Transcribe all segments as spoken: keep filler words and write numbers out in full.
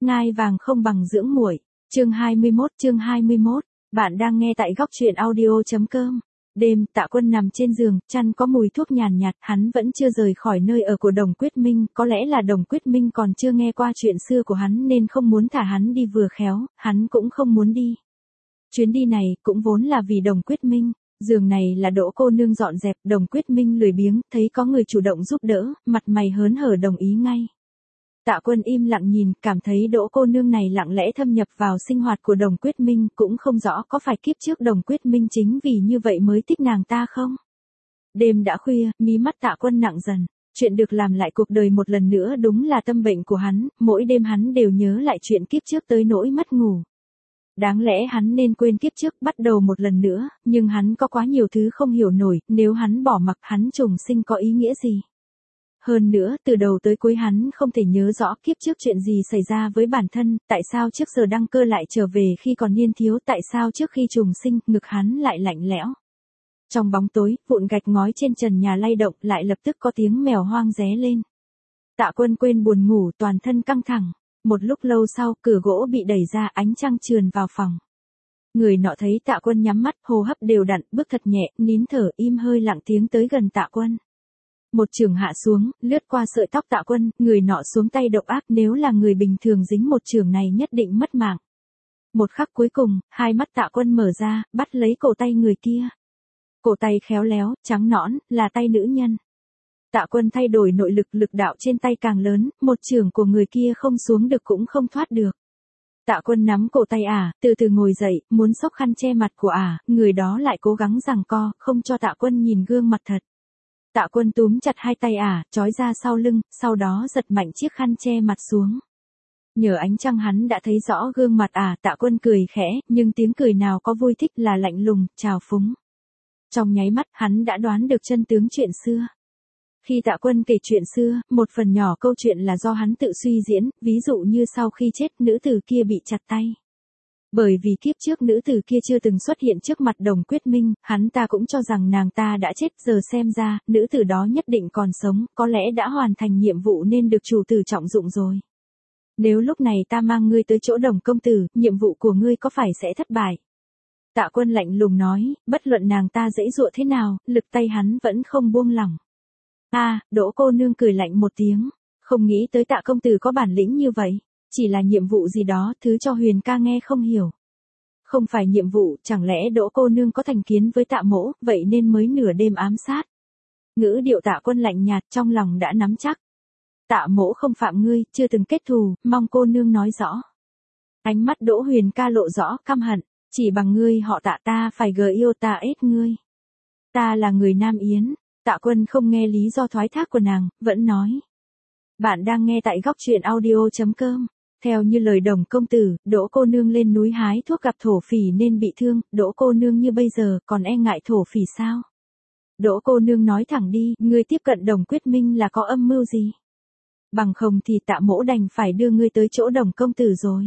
ngai vàng không bằng dưỡng muội. Chương hai mươi mốt, chương hai mươi mốt. Bạn đang nghe tại góc truyện audio chấm com. Đêm, Tạ Quân nằm trên giường, chăn có mùi thuốc nhàn nhạt, hắn vẫn chưa rời khỏi nơi ở của Đồng Quyết Minh, có lẽ là Đồng Quyết Minh còn chưa nghe qua chuyện xưa của hắn nên không muốn thả hắn đi vừa khéo, hắn cũng không muốn đi. Chuyến đi này cũng vốn là vì Đồng Quyết Minh. Giường này là Đỗ cô nương dọn dẹp, Đồng Quyết Minh lười biếng, thấy có người chủ động giúp đỡ, mặt mày hớn hở đồng ý ngay. Tạ Quân im lặng nhìn, cảm thấy Đỗ cô nương này lặng lẽ thâm nhập vào sinh hoạt của Đồng Quyết Minh, cũng không rõ có phải kiếp trước Đồng Quyết Minh chính vì như vậy mới thích nàng ta không? Đêm đã khuya, mí mắt Tạ Quân nặng dần, chuyện được làm lại cuộc đời một lần nữa đúng là tâm bệnh của hắn, mỗi đêm hắn đều nhớ lại chuyện kiếp trước tới nỗi mất ngủ. Đáng lẽ hắn nên quên kiếp trước, bắt đầu một lần nữa, nhưng hắn có quá nhiều thứ không hiểu nổi, nếu hắn bỏ mặc hắn trùng sinh có ý nghĩa gì? Hơn nữa, từ đầu tới cuối hắn không thể nhớ rõ kiếp trước chuyện gì xảy ra với bản thân, tại sao trước giờ đăng cơ lại trở về khi còn niên thiếu, tại sao trước khi trùng sinh, ngực hắn lại lạnh lẽo. Trong bóng tối, vụn gạch ngói trên trần nhà lay động, lại lập tức có tiếng mèo hoang ré lên. Tạ Quân quên buồn ngủ, toàn thân căng thẳng. Một lúc lâu sau, cửa gỗ bị đẩy ra, ánh trăng trườn vào phòng. Người nọ thấy Tạ Quân nhắm mắt, hô hấp đều đặn, bước thật nhẹ, nín thở, im hơi lặng tiếng tới gần Tạ Quân. Một chưởng hạ xuống, lướt qua sợi tóc Tạ Quân, người nọ xuống tay độc ác, nếu là người bình thường dính một chưởng này nhất định mất mạng. Một khắc cuối cùng, hai mắt Tạ Quân mở ra, bắt lấy cổ tay người kia. Cổ tay khéo léo, trắng nõn, là tay nữ nhân. Tạ Quân thay đổi nội lực, lực đạo trên tay càng lớn, một chưởng của người kia không xuống được cũng không thoát được. Tạ Quân nắm cổ tay ả, từ từ ngồi dậy, muốn xốc khăn che mặt của ả, người đó lại cố gắng giằng co, không cho Tạ Quân nhìn gương mặt thật. Tạ Quân túm chặt hai tay ả, trói ra sau lưng, sau đó giật mạnh chiếc khăn che mặt xuống. Nhờ ánh trăng hắn đã thấy rõ gương mặt ả, Tạ Quân cười khẽ, nhưng tiếng cười nào có vui thích là lạnh lùng, trào phúng. Trong nháy mắt, hắn đã đoán được chân tướng chuyện xưa. Khi Tạ Quân kể chuyện xưa, một phần nhỏ câu chuyện là do hắn tự suy diễn, ví dụ như sau khi chết, nữ tử kia bị chặt tay. Bởi vì kiếp trước nữ tử kia chưa từng xuất hiện trước mặt Đồng Quyết Minh, hắn ta cũng cho rằng nàng ta đã chết, giờ xem ra, nữ tử đó nhất định còn sống, có lẽ đã hoàn thành nhiệm vụ nên được chủ tử trọng dụng rồi. Nếu lúc này ta mang ngươi tới chỗ Đồng công tử, nhiệm vụ của ngươi có phải sẽ thất bại? Tạ Quân lạnh lùng nói, bất luận nàng ta giãy giụa thế nào, lực tay hắn vẫn không buông lỏng. A, à, Đỗ cô nương cười lạnh một tiếng, không nghĩ tới Tạ công tử có bản lĩnh như vậy, chỉ là nhiệm vụ gì đó, thứ cho Huyền ca nghe không hiểu. Không phải nhiệm vụ, chẳng lẽ Đỗ cô nương có thành kiến với Tạ mỗ, vậy nên mới nửa đêm ám sát. Ngữ điệu Tạ Quân lạnh nhạt, trong lòng đã nắm chắc. Tạ mỗ không phạm ngươi, chưa từng kết thù, mong cô nương nói rõ. Ánh mắt Đỗ Huyền ca lộ rõ căm hận, chỉ bằng ngươi họ Tạ ta phải gờ yêu ta ết ngươi. Ta là người Nam Yến. Tạ Quân không nghe lý do thoái thác của nàng, vẫn nói. Bạn đang nghe tại góc truyện audio chấm com. Theo như lời Đồng công tử, Đỗ cô nương lên núi hái thuốc gặp thổ phỉ nên bị thương, Đỗ cô nương như bây giờ còn e ngại thổ phỉ sao? Đỗ cô nương nói thẳng đi, ngươi tiếp cận Đồng Quyết Minh là có âm mưu gì? Bằng không thì Tạ mỗ đành phải đưa ngươi tới chỗ Đồng công tử rồi.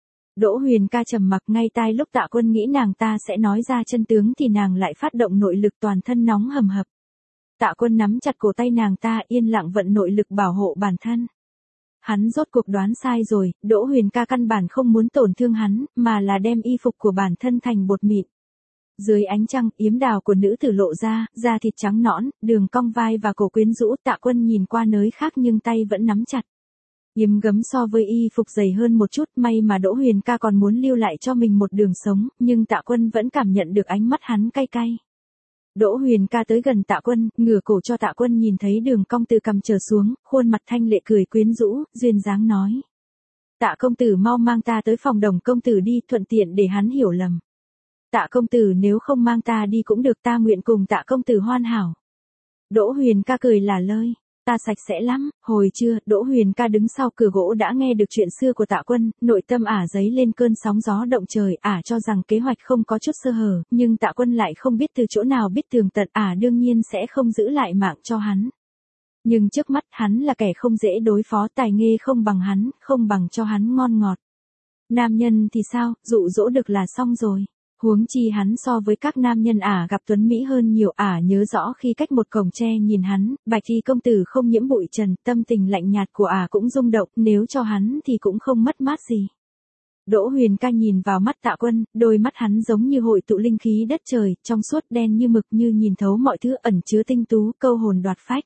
Đỗ Huyền ca trầm mặc, ngay tai lúc Tạ Quân nghĩ nàng ta sẽ nói ra chân tướng thì nàng lại phát động nội lực, toàn thân nóng hầm hập. Tạ Quân nắm chặt cổ tay nàng ta, yên lặng vận nội lực bảo hộ bản thân. Hắn rốt cuộc đoán sai rồi, Đỗ Huyền ca căn bản không muốn tổn thương hắn, mà là đem y phục của bản thân thành bột mịn. Dưới ánh trăng, yếm đào của nữ tử lộ ra, da thịt trắng nõn, đường cong vai và cổ quyến rũ. Tạ Quân nhìn qua nơi khác nhưng tay vẫn nắm chặt. Yếm gấm so với y phục dày hơn một chút, may mà Đỗ Huyền ca còn muốn lưu lại cho mình một đường sống, nhưng Tạ Quân vẫn cảm nhận được ánh mắt hắn cay cay. Đỗ Huyền ca tới gần Tạ Quân, ngửa cổ cho Tạ Quân nhìn thấy đường cong từ cằm trở xuống, khuôn mặt thanh lệ cười quyến rũ, duyên dáng nói. Tạ công tử mau mang ta tới phòng Đồng công tử đi, thuận tiện để hắn hiểu lầm. Tạ công tử nếu không mang ta đi cũng được, ta nguyện cùng Tạ công tử hoàn hảo. Đỗ Huyền ca cười là lơi. Ta sạch sẽ lắm. Hồi trưa, Đỗ Huyền ca đứng sau cửa gỗ đã nghe được chuyện xưa của Tạ Quân, nội tâm ả dấy lên cơn sóng gió động trời, ả cho rằng kế hoạch không có chút sơ hở, nhưng Tạ Quân lại không biết từ chỗ nào biết tường tận, ả đương nhiên sẽ không giữ lại mạng cho hắn. Nhưng trước mắt hắn là kẻ không dễ đối phó, tài nghề không bằng hắn, không bằng cho hắn ngon ngọt. Nam nhân thì sao, dụ dỗ được là xong rồi. Huống chi hắn so với các nam nhân ả gặp tuấn Mỹ hơn nhiều, ả nhớ rõ khi cách một cổng tre nhìn hắn, bạch y công tử không nhiễm bụi trần, tâm tình lạnh nhạt của ả cũng rung động, nếu cho hắn thì cũng không mất mát gì. Đỗ Huyền Ca nhìn vào mắt Tạ Quân, đôi mắt hắn giống như hội tụ linh khí đất trời, trong suốt đen như mực, như nhìn thấu mọi thứ, ẩn chứa tinh tú, câu hồn đoạt phách.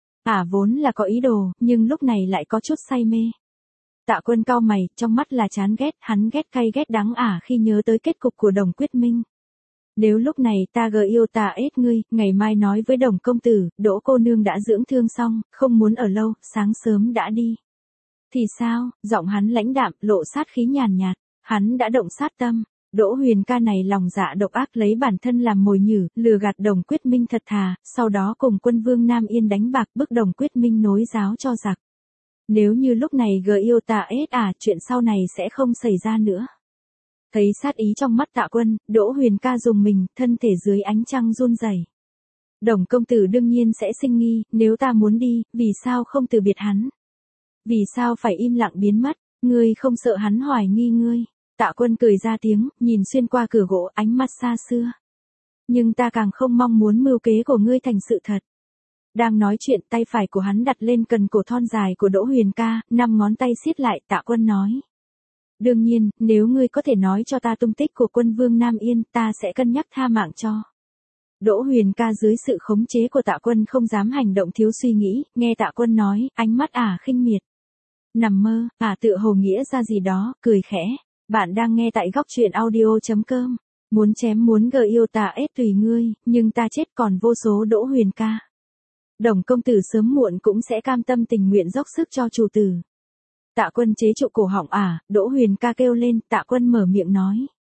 Ả vốn là có ý đồ, nhưng lúc này lại có chút say mê. Tạ Quân cau mày, trong mắt là chán ghét, hắn ghét cay ghét đắng ả khi nhớ tới kết cục của Đồng Quyết Minh. Nếu lúc này ta gờ yêu ta ết ngươi, ngày mai nói với Đồng công tử, Đỗ cô nương đã dưỡng thương xong, không muốn ở lâu, sáng sớm đã đi. Thì sao? Giọng hắn lãnh đạm, lộ sát khí nhàn nhạt, hắn đã động sát tâm. Đỗ Huyền Ca này lòng dạ độc ác, lấy bản thân làm mồi nhử, lừa gạt Đồng Quyết Minh thật thà, sau đó cùng quân vương Nam Yên đánh bạc, bức Đồng Quyết Minh nối giáo cho giặc. Nếu như lúc này gờ yêu ta ết à, chuyện sau này sẽ không xảy ra nữa. Thấy sát ý trong mắt Tạ Quân, Đỗ Huyền Ca dùng mình, thân thể dưới ánh trăng run rẩy. Đồng công tử đương nhiên sẽ sinh nghi, nếu ta muốn đi, vì sao không từ biệt hắn? Vì sao phải im lặng biến mất? Ngươi không sợ hắn hoài nghi ngươi? Tạ Quân cười ra tiếng, nhìn xuyên qua cửa gỗ, ánh mắt xa xưa. Nhưng ta càng không mong muốn mưu kế của ngươi thành sự thật. Đang nói chuyện, tay phải của hắn đặt lên cần cổ thon dài của Đỗ Huyền Ca, năm ngón tay siết lại. Tạ Quân nói. Đương nhiên, nếu ngươi có thể nói cho ta tung tích của quân vương Nam Yên, ta sẽ cân nhắc tha mạng cho. Đỗ Huyền Ca dưới sự khống chế của Tạ Quân không dám hành động thiếu suy nghĩ, nghe Tạ Quân nói, ánh mắt ả khinh miệt. Nằm mơ, ả tự hồ nghĩa ra gì đó, cười khẽ. Bạn đang nghe tại góc truyện audio chấm com. Muốn chém muốn gờ yêu ta ết tùy ngươi, nhưng ta chết còn vô số. Đỗ Huyền Ca. Đồng công tử sớm muộn cũng sẽ cam tâm tình nguyện dốc sức cho chủ tử. Tạ Quân chế trụ cổ họng ả, Đỗ Huyền Ca kêu lên, Tạ Quân mở miệng nói.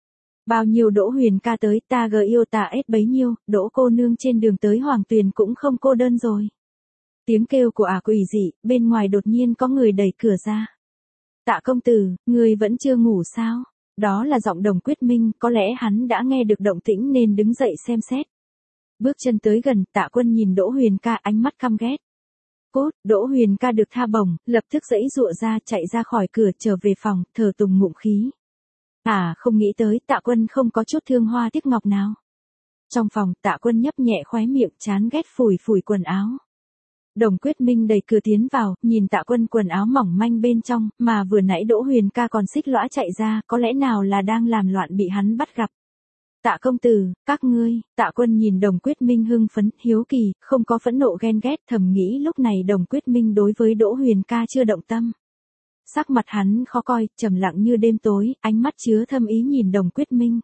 Bao nhiêu Đỗ Huyền Ca tới, ta gờ yêu ta ết bấy nhiêu, Đỗ cô nương trên đường tới Hoàng Tuyền cũng không cô đơn rồi. Tiếng kêu của ả quỷ dị, bên ngoài đột nhiên có người đẩy cửa ra. Tạ công tử, người vẫn chưa ngủ sao? Đó là giọng Đồng Quyết Minh, có lẽ hắn đã nghe được động tĩnh nên đứng dậy xem xét. Bước chân tới gần, Tạ Quân nhìn Đỗ Huyền Ca, ánh mắt căm ghét. Cốt, Đỗ Huyền Ca được tha bổng, lập tức giãy giụa ra, chạy ra khỏi cửa, trở về phòng, thở tùng ngụm khí. À, không nghĩ tới, Tạ Quân không có chút thương hoa tiếc ngọc nào. Trong phòng, Tạ Quân nhấp nhẹ khóe miệng, chán ghét phủi phủi quần áo. Đồng Quyết Minh đẩy cửa tiến vào, nhìn Tạ Quân quần áo mỏng manh bên trong, mà vừa nãy Đỗ Huyền Ca còn xích lõa chạy ra, có lẽ nào là đang làm loạn bị hắn bắt gặp. Tạ công tử, các ngươi. Tạ Quân nhìn Đồng Quyết Minh hưng phấn, hiếu kỳ, không có phẫn nộ ghen ghét, thầm nghĩ lúc này Đồng Quyết Minh đối với Đỗ Huyền Ca chưa động tâm. Sắc mặt hắn khó coi, trầm lặng như đêm tối, ánh mắt chứa thâm ý nhìn Đồng Quyết Minh.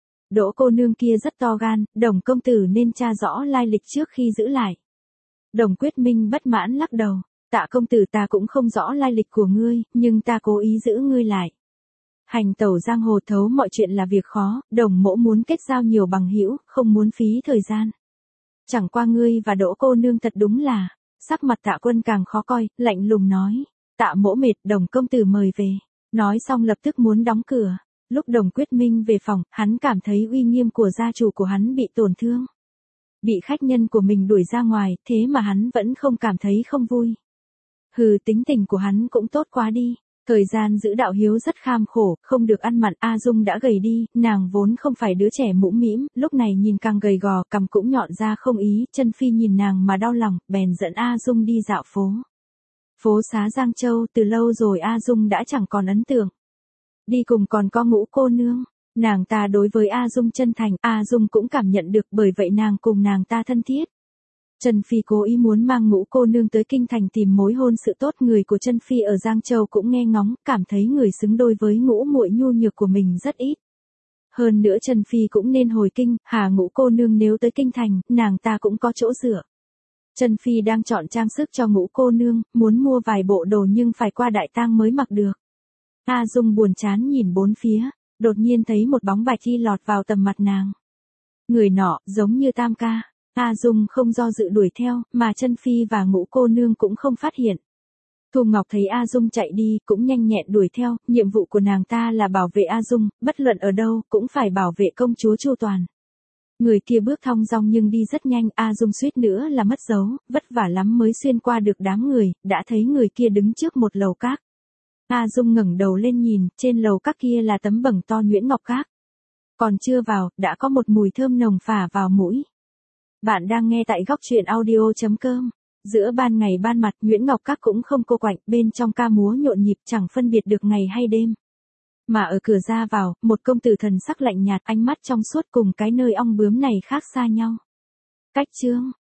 Đỗ cô nương kia rất to gan, Đồng công tử nên tra rõ lai lịch trước khi giữ lại. Đồng Quyết Minh bất mãn lắc đầu. Tạ công tử, ta cũng không rõ lai lịch của ngươi, nhưng ta cố ý giữ ngươi lại. Hành tẩu giang hồ thấu mọi chuyện là việc khó, Đồng mỗ muốn kết giao nhiều bằng hữu, không muốn phí thời gian. Chẳng qua ngươi và Đỗ cô nương thật đúng là. Sắc mặt Tạ Quân càng khó coi, lạnh lùng nói. Tạ mỗ mệt, Đồng công tử mời về. Nói xong lập tức muốn đóng cửa. Lúc Đồng Quyết Minh về phòng, hắn cảm thấy uy nghiêm của gia chủ của hắn bị tổn thương. Bị khách nhân của mình đuổi ra ngoài, thế mà hắn vẫn không cảm thấy không vui. Hừ, tính tình của hắn cũng tốt quá đi. Thời gian giữ đạo hiếu rất kham khổ, không được ăn mặn. A Dung đã gầy đi, nàng vốn không phải đứa trẻ mũm mĩm, lúc này nhìn càng gầy gò, cằm cũng nhọn ra không ý. Chân Phi nhìn nàng mà đau lòng, bèn dẫn A Dung đi dạo phố. Phố xá Giang Châu, từ lâu rồi A Dung đã chẳng còn ấn tượng. Đi cùng còn có Ngũ cô nương. Nàng ta đối với A Dung chân thành, A Dung cũng cảm nhận được, bởi vậy nàng cùng nàng ta thân thiết. Trần Phi cố ý muốn mang Ngũ cô nương tới kinh thành tìm mối hôn sự tốt, người của Trần Phi ở Giang Châu cũng nghe ngóng, cảm thấy người xứng đôi với Ngũ muội nhu nhược của mình rất ít. Hơn nữa Trần Phi cũng nên hồi kinh, hà Ngũ cô nương nếu tới kinh thành, nàng ta cũng có chỗ dựa. Trần Phi đang chọn trang sức cho Ngũ cô nương, muốn mua vài bộ đồ nhưng phải qua đại tang mới mặc được. A Dung buồn chán nhìn bốn phía, đột nhiên thấy một bóng bạch y lọt vào tầm mặt nàng. Người nọ, giống như Tam ca. A Dung không do dự đuổi theo, mà Trân Phi và Ngũ cô nương cũng không phát hiện. Thu Ngọc thấy A Dung chạy đi, cũng nhanh nhẹn đuổi theo, nhiệm vụ của nàng ta là bảo vệ A Dung, bất luận ở đâu, cũng phải bảo vệ công chúa chu toàn. Người kia bước thong dong nhưng đi rất nhanh, A Dung suýt nữa là mất dấu, vất vả lắm mới xuyên qua được đám người, đã thấy người kia đứng trước một lầu các. A Dung ngẩng đầu lên nhìn, trên lầu các kia là tấm bảng to nhuyễn ngọc các. Còn chưa vào, đã có một mùi thơm nồng phả vào mũi. Bạn đang nghe tại góc truyện audio.com. Giữa ban ngày ban mặt, Nguyễn Ngọc Các cũng không cô quạnh, bên trong ca múa nhộn nhịp chẳng phân biệt được ngày hay đêm. Mà ở cửa ra vào, một công tử thần sắc lạnh nhạt, ánh mắt trong suốt cùng cái nơi ong bướm này khác xa nhau. Cách chương